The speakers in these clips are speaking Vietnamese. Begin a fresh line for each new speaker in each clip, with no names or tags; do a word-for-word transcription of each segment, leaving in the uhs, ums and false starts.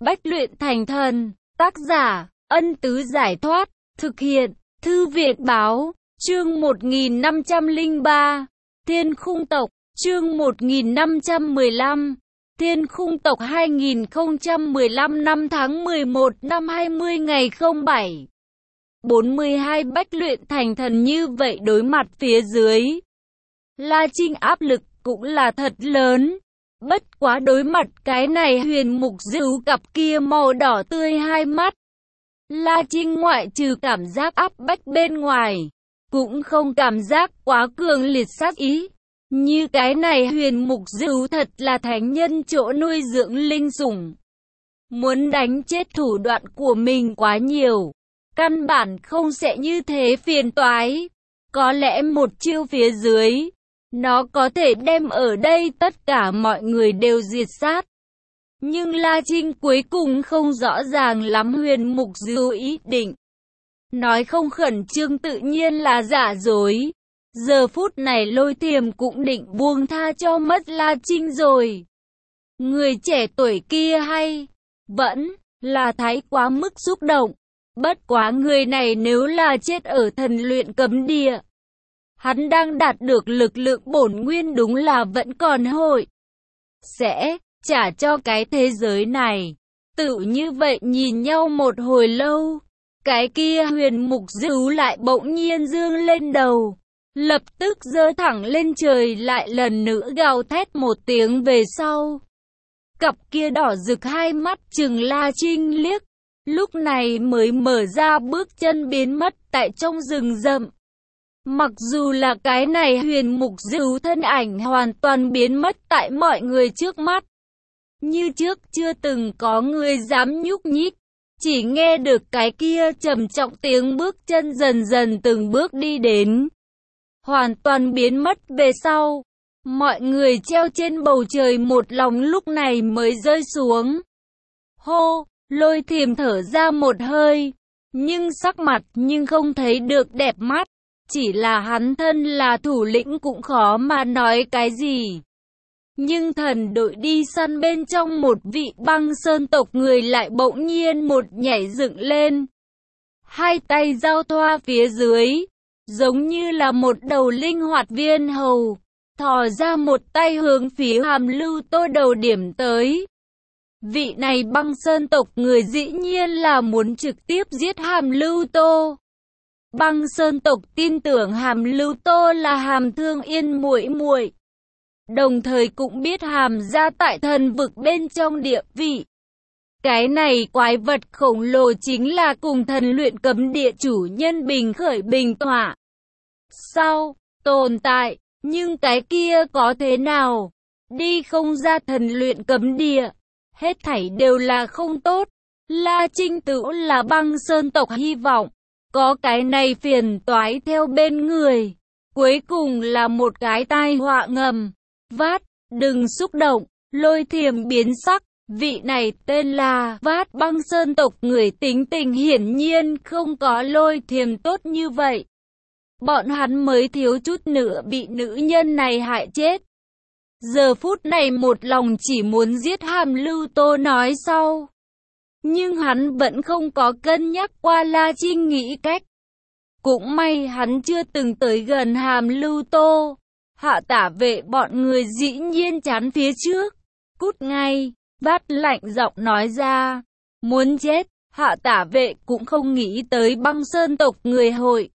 bách luyện thành thần. Tác giả, Ân Tứ Giải Thoát. Thực hiện, Thư Việt Báo. Chương một nghìn năm trăm lẻ ba. Thiên Khung Tộc. Chương một nghìn năm trăm mười lăm. Thiên Khung Tộc hai nghìn không trăm mười lăm năm tháng mười một năm hai mươi ngày không bảy. bốn mươi hai bách luyện thành thần như vậy đối mặt phía dưới. La Trinh áp lực cũng là thật lớn. Bất quá đối mặt cái này huyền mục dữu cặp kia màu đỏ tươi hai mắt. La Trinh ngoại trừ cảm giác áp bách bên ngoài, cũng không cảm giác quá cường liệt sát ý. Như cái này huyền mục dữu thật là thánh nhân chỗ nuôi dưỡng linh sủng. Muốn đánh chết thủ đoạn của mình quá nhiều. Căn bản không sẽ như thế phiền toái. Có lẽ một chiêu phía dưới, nó có thể đem ở đây tất cả mọi người đều diệt sát. Nhưng La Trinh cuối cùng không rõ ràng lắm huyền mục dữu ý định. Nói không khẩn trương tự nhiên là giả dối. Giờ phút này Lôi Thiềm cũng định buông tha cho mất La Trinh rồi. Người trẻ tuổi kia hay, vẫn là thái quá mức xúc động. Bất quá người này nếu là chết ở thần luyện cấm địa, hắn đang đạt được lực lượng bổn nguyên đúng là vẫn còn hội sẽ trả cho cái thế giới này. Tự như vậy nhìn nhau một hồi lâu, cái kia huyền mục dữu lại bỗng nhiên dương lên đầu, lập tức giơ thẳng lên trời, lại lần nữa gào thét một tiếng về sau. Cặp kia đỏ rực hai mắt chừng La Trinh liếc, lúc này mới mở ra bước chân biến mất tại trong rừng rậm. Mặc dù là cái này huyền mục dữu thân ảnh hoàn toàn biến mất tại mọi người trước mắt. Như trước chưa từng có người dám nhúc nhích. Chỉ nghe được cái kia trầm trọng tiếng bước chân dần dần từng bước đi đến. Hoàn toàn biến mất về sau. Mọi người treo trên bầu trời một lòng lúc này mới rơi xuống. Hô, Lôi Thiềm thở ra một hơi. Nhưng sắc mặt nhưng không thấy được đẹp mắt. Chỉ là hắn thân là thủ lĩnh cũng khó mà nói cái gì. Nhưng thần đội đi săn bên trong một vị băng sơn tộc người lại bỗng nhiên một nhảy dựng lên. Hai tay giao thoa phía dưới, giống như là một đầu linh hoạt viên hầu, thò ra một tay hướng phía Hàm Lưu Tô đầu điểm tới. Vị này băng sơn tộc người dĩ nhiên là muốn trực tiếp giết Hàm Lưu Tô. Băng sơn tộc tin tưởng Hàm Lưu Tô là Hàm Thương Yên muội muội, đồng thời cũng biết Hàm gia tại thần vực bên trong địa vị. Cái này quái vật khổng lồ chính là cùng thần luyện cấm địa chủ nhân Bình Khởi Bình Tỏa. Sao, tồn tại, nhưng cái kia có thế nào? Đi không ra thần luyện cấm địa, hết thảy đều là không tốt. La Trinh tự là băng sơn tộc hy vọng, có cái này phiền toái theo bên người, cuối cùng là một cái tai họa ngầm. Vát, đừng xúc động, Lôi Thiềm biến sắc, vị này tên là Vát băng sơn tộc người tính tình hiển nhiên không có Lôi Thiềm tốt như vậy. Bọn hắn mới thiếu chút nữa bị nữ nhân này hại chết. Giờ phút này một lòng chỉ muốn giết Hàm Lưu Tô nói sau. Nhưng hắn vẫn không có cân nhắc qua La Trinh nghĩ cách. Cũng may hắn chưa từng tới gần Hàm Lưu Tô. Hạ Tả Vệ bọn người dĩ nhiên chắn phía trước. Cút ngay, Vát lạnh giọng nói ra. Muốn chết, Hạ Tả Vệ cũng không nghĩ tới băng sơn tộc người hội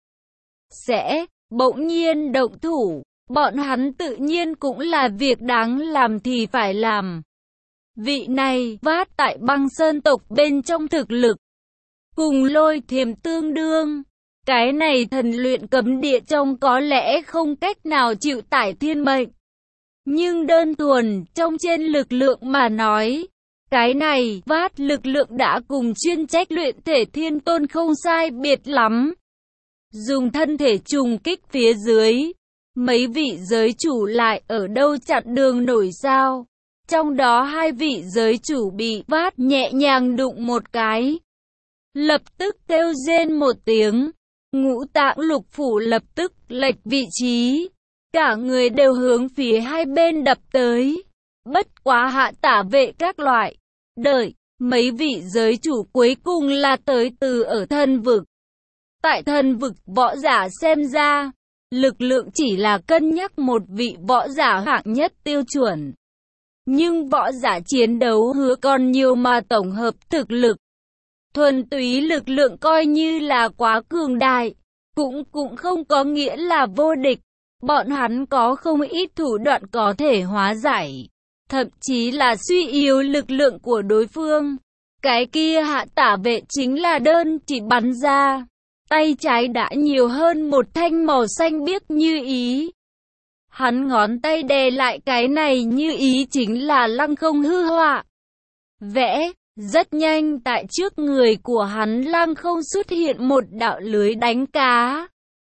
sẽ bỗng nhiên động thủ. Bọn hắn tự nhiên cũng là việc đáng làm thì phải làm. Vị này Vát tại băng sơn tộc bên trong thực lực cùng Lôi Thiềm tương đương. Cái này thần luyện cấm địa trong có lẽ không cách nào chịu tải thiên mệnh. Nhưng đơn thuần trong trên lực lượng mà nói, cái này Vát lực lượng đã cùng chuyên trách luyện thể thiên tôn không sai biệt lắm. Dùng thân thể trùng kích phía dưới, mấy vị giới chủ lại ở đâu chặn đường nổi sao? Trong đó hai vị giới chủ bị Vát nhẹ nhàng đụng một cái, lập tức kêu rên một tiếng. Ngũ tạng lục phủ lập tức lệch vị trí, cả người đều hướng phía hai bên đập tới. Bất quá Hạ Tả Vệ các loại, đợi, Mấy vị giới chủ cuối cùng là tới từ ở thần vực. Tại thần vực võ giả xem ra, lực lượng chỉ là cân nhắc một vị võ giả hạng nhất tiêu chuẩn. Nhưng võ giả chiến đấu hứa còn nhiều mà tổng hợp thực lực. Thuần túy lực lượng coi như là quá cường đại, cũng cũng không có nghĩa là vô địch. Bọn hắn có không ít thủ đoạn có thể hóa giải, thậm chí là suy yếu lực lượng của đối phương. Cái kia Hạ Tả Vệ chính là đơn chỉ bắn ra, tay trái đã nhiều hơn một thanh màu xanh biếc như ý. Hắn ngón tay đè lại cái này như ý chính là lăng không hư họa. Vẽ, rất nhanh tại trước người của hắn lăng không xuất hiện một đạo lưới đánh cá.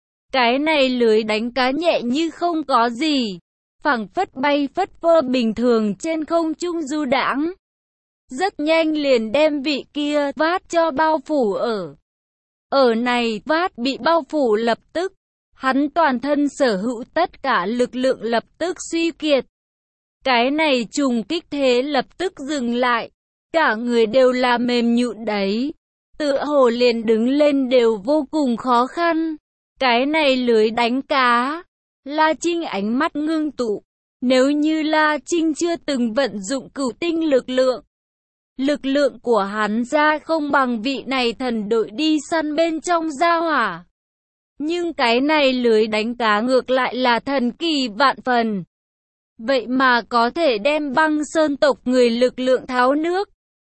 Cái này lưới đánh cá nhẹ như không có gì, phẳng phất bay phất phơ bình thường trên không trung du đãng. Rất nhanh liền đem vị kia Vát cho bao phủ ở. Ở này Vát bị bao phủ lập tức, hắn toàn thân sở hữu tất cả lực lượng lập tức suy kiệt. Cái này trùng kích thế lập tức dừng lại, cả người đều là mềm nhũn đấy, tựa hồ liền đứng lên đều vô cùng khó khăn. Cái này lưới đánh cá, La Trinh ánh mắt ngưng tụ, nếu như La Trinh chưa từng vận dụng cửu tinh lực lượng, lực lượng của hắn ra không bằng vị này thần đội đi săn bên trong gia hỏa. Nhưng cái này lưới đánh cá ngược lại là thần kỳ vạn phần. Vậy mà có thể đem Băng Sơn tộc người lực lượng tháo nước.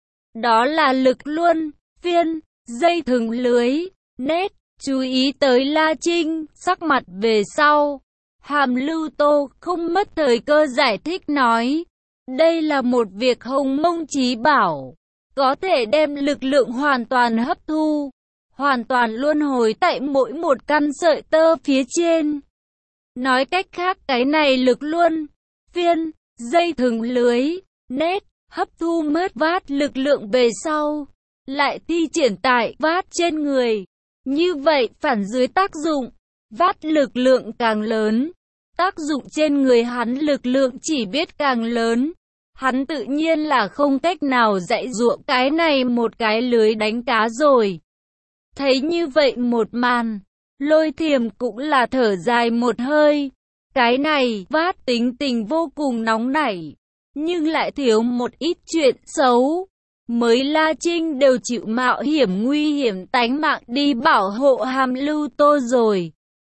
Đó là lực luân, phiên, dây thừng lưới, nét. Chú ý tới La Trinh, sắc mặt về sau. Hàm Lưu Tô không mất thời cơ giải thích nói. Đây là một việc hồng mông chí bảo. Có thể đem lực lượng hoàn toàn hấp thu. Hoàn toàn luân hồi tại mỗi một căn sợi tơ phía trên. Nói cách khác cái này lực luân, phiên, dây thừng lưới, nét, hấp thu mất Vát lực lượng về sau. Lại thi triển tại Vát trên người. Như vậy phản dưới tác dụng, Vát lực lượng càng lớn, tác dụng trên người hắn lực lượng chỉ biết càng lớn. Hắn tự nhiên là không cách nào dạy dỗ cái này một cái lưới đánh cá rồi. Thấy như vậy một màn, Lôi Thiềm cũng là thở dài một hơi. Cái này Vát tính tình vô cùng nóng nảy, nhưng lại thiếu một ít chuyện xấu. Mới La Trinh đều chịu mạo hiểm nguy hiểm tánh mạng đi bảo hộ Hàm Lưu Tô rồi.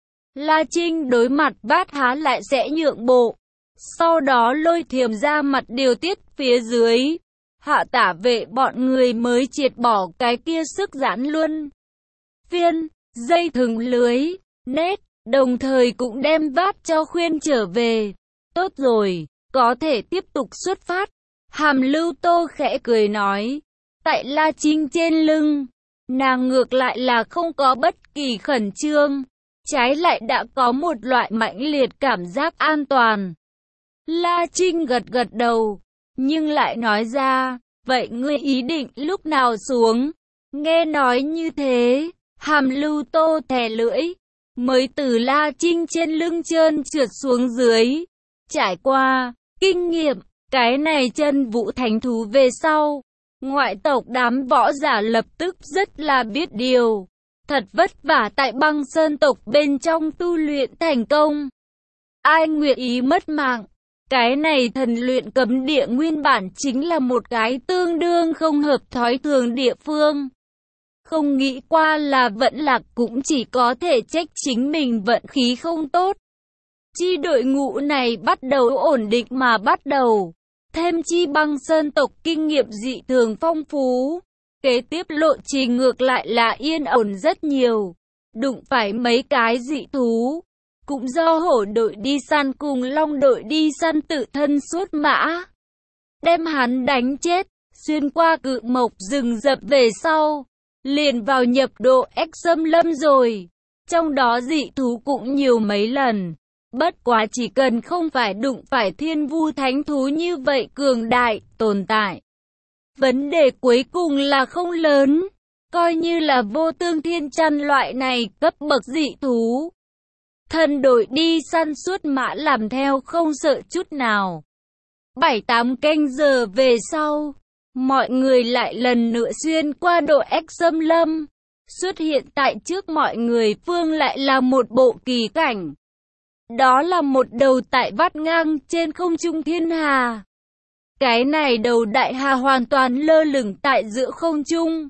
La Trinh đối mặt Vát há lại sẽ nhượng bộ. Sau đó Lôi Thiềm ra mặt điều tiết phía dưới. Hạ Tả Vệ bọn người mới triệt bỏ cái kia sức giãn luân, phiên, dây thừng lưới, nét, đồng thời cũng đem Vát cho khuyên trở về. Tốt rồi, có thể tiếp tục xuất phát. Hàm Lưu Tô khẽ cười nói, tại La Trinh trên lưng, nàng ngược lại là không có bất kỳ khẩn trương, trái lại đã có một loại mãnh liệt cảm giác an toàn. La Trinh gật gật đầu, nhưng lại nói ra, vậy ngươi ý định lúc nào xuống? Nghe nói như thế, Hàm Lưu Tô thè lưỡi, mới từ La Trinh trên lưng trơn trượt xuống dưới, trải qua kinh nghiệm. Cái này chân vũ thánh thú về sau, ngoại tộc đám võ giả lập tức rất là biết điều. Thật vất vả tại Băng Sơn tộc bên trong tu luyện thành công. Ai nguyện ý mất mạng. Cái này thần luyện cấm địa nguyên bản chính là một cái tương đương không hợp thói thường địa phương. Không nghĩ qua là vận lạc cũng chỉ có thể trách chính mình vận khí không tốt. Chi đội ngũ này bắt đầu ổn định mà bắt đầu. Thêm chi Băng Sơn tộc kinh nghiệm dị thường phong phú. Kế tiếp lộ trình ngược lại là yên ổn rất nhiều. Đụng phải mấy cái dị thú. Cũng do hổ đội đi săn cùng long đội đi săn tự thân suốt mã. Đem hắn đánh chết, xuyên qua cự mộc rừng rậm về sau. Liền vào nhập độ ếch xâm lâm rồi. Trong đó dị thú cũng nhiều mấy lần. Bất quá chỉ cần không phải đụng phải thiên vu thánh thú như vậy cường đại, tồn tại. Vấn đề cuối cùng là không lớn. Coi như là vô tương thiên chăn loại này cấp bậc dị thú. Thần đội đi săn suốt mã làm theo không sợ chút nào. Bảy tám canh giờ về sau, mọi người lại lần nữa xuyên qua độ ách xâm lâm. Xuất hiện tại trước mọi người phương lại là một bộ kỳ cảnh. Đó là một đầu tại vắt ngang trên không trung thiên hà. Cái này đầu đại hà hoàn toàn lơ lửng tại giữa không trung.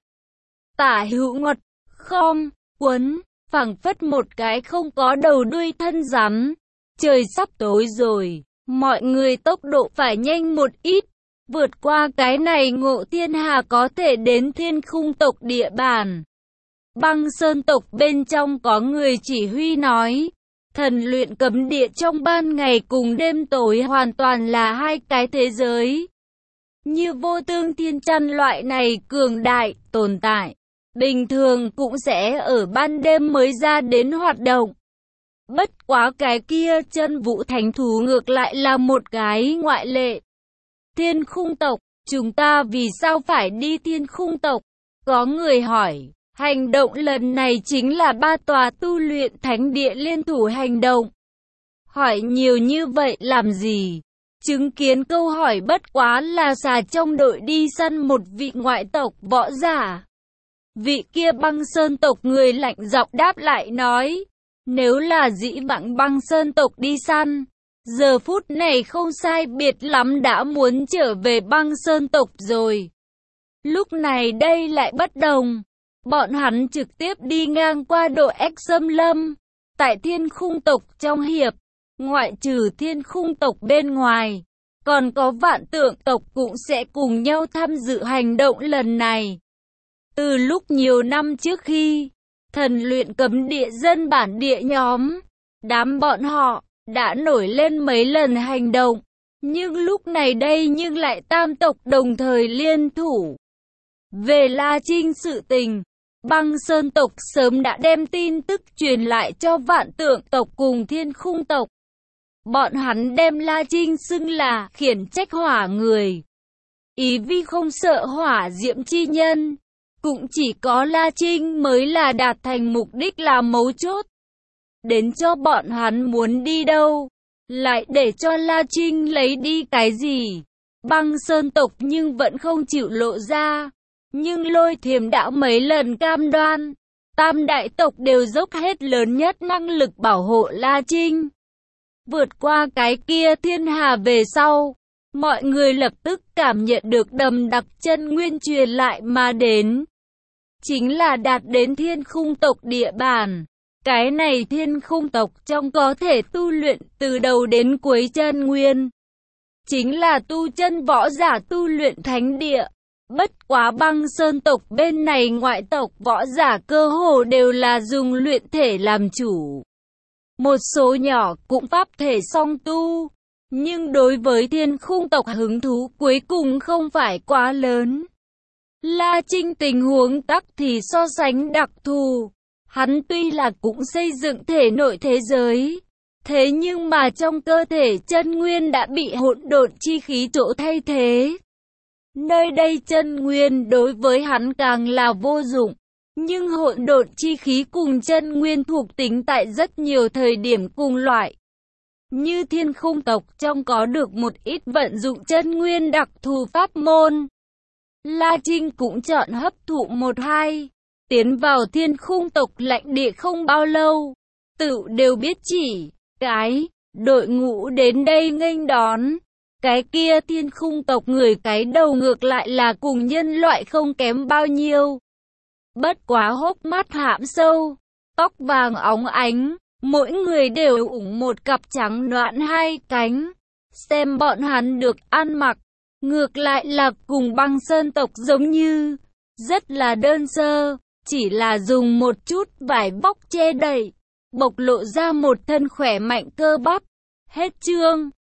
Tả hữu ngoặt, khom, quấn, phẳng phất một cái không có đầu đuôi thân rắn. Trời sắp tối rồi, mọi người tốc độ phải nhanh một ít. Vượt qua cái này Ngộ Thiên Hà có thể đến Thiên Khung tộc địa bàn. Băng Sơn tộc bên trong có người chỉ huy nói, thần luyện cấm địa trong ban ngày cùng đêm tối hoàn toàn là hai cái thế giới. Như Vô Tương Thiên Chăn loại này cường đại, tồn tại, bình thường cũng sẽ ở ban đêm mới ra đến hoạt động. Bất quá cái kia Chân Vũ Thánh Thú ngược lại là một cái ngoại lệ. Thiên Khung tộc, chúng ta vì sao phải đi Thiên Khung tộc? Có người hỏi, hành động lần này chính là ba tòa tu luyện thánh địa liên thủ hành động. Hỏi nhiều như vậy làm gì? Chứng kiến câu hỏi bất quá là xà trong đội đi săn một vị ngoại tộc võ giả. Vị kia Băng Sơn tộc người lạnh giọng đáp lại nói, nếu là dĩ vãng Băng Sơn tộc đi săn, giờ phút này không sai biệt lắm đã muốn trở về Băng Sơn tộc rồi. Lúc này đây lại bất đồng, bọn hắn trực tiếp đi ngang qua độ ách xâm lâm. Tại Thiên Khung tộc trong hiệp, ngoại trừ Thiên Khung tộc bên ngoài, còn có Vạn Tượng tộc cũng sẽ cùng nhau tham dự hành động lần này. Từ lúc nhiều năm trước khi thần luyện cấm địa dân bản địa nhóm, đám bọn họ đã nổi lên mấy lần hành động, nhưng lúc này đây nhưng lại tam tộc đồng thời liên thủ. Về La Trinh sự tình, Băng Sơn tộc sớm đã đem tin tức truyền lại cho Vạn Tượng tộc cùng Thiên Khung tộc. Bọn hắn đem La Trinh xưng là khiển trách hỏa người. Ý vì không sợ hỏa diễm chi nhân, cũng chỉ có La Trinh mới là đạt thành mục đích là mấu chốt. Đến cho bọn hắn muốn đi đâu, lại để cho La Trinh lấy đi cái gì. Băng Sơn tộc nhưng vẫn không chịu lộ ra. Nhưng Lôi Thiềm Đạo mấy lần cam đoan, tam đại tộc đều dốc hết lớn nhất năng lực bảo hộ La Trinh. Vượt qua cái kia thiên hà về sau, mọi người lập tức cảm nhận được đầm đặc chân nguyên truyền lại mà đến. Chính là đạt đến Thiên Khung tộc địa bàn. Cái này Thiên Khung tộc trong có thể tu luyện từ đầu đến cuối chân nguyên. Chính là tu chân võ giả tu luyện thánh địa. Bất quá Băng Sơn tộc bên này ngoại tộc võ giả cơ hồ đều là dùng luyện thể làm chủ. Một số nhỏ cũng pháp thể song tu. Nhưng đối với Thiên Khung tộc hứng thú cuối cùng không phải quá lớn. La Trinh tình huống tắc thì so sánh đặc thù. Hắn tuy là cũng xây dựng thể nội thế giới, thế nhưng mà trong cơ thể chân nguyên đã bị hỗn độn chi khí chỗ thay thế. Nơi đây chân nguyên đối với hắn càng là vô dụng, nhưng hỗn độn chi khí cùng chân nguyên thuộc tính tại rất nhiều thời điểm cùng loại. Như Thiên Khung tộc trong có được một ít vận dụng chân nguyên đặc thù pháp môn. La Trinh cũng chọn hấp thụ một hai, tiến vào Thiên Khung tộc lãnh địa không bao lâu, tự đều biết chỉ, cái, đội ngũ đến đây nghênh đón. Cái kia Thiên Khung tộc người cái đầu ngược lại là cùng nhân loại không kém bao nhiêu. Bất quá hốc mắt hãm sâu, tóc vàng óng ánh, mỗi người đều ủng một cặp trắng nõn hai cánh. Xem bọn hắn được ăn mặc, ngược lại là cùng Băng Sơn tộc giống như, rất là đơn sơ, chỉ là dùng một chút vải bóc che đậy, bộc lộ ra một thân khỏe mạnh cơ bắp. Hết chương.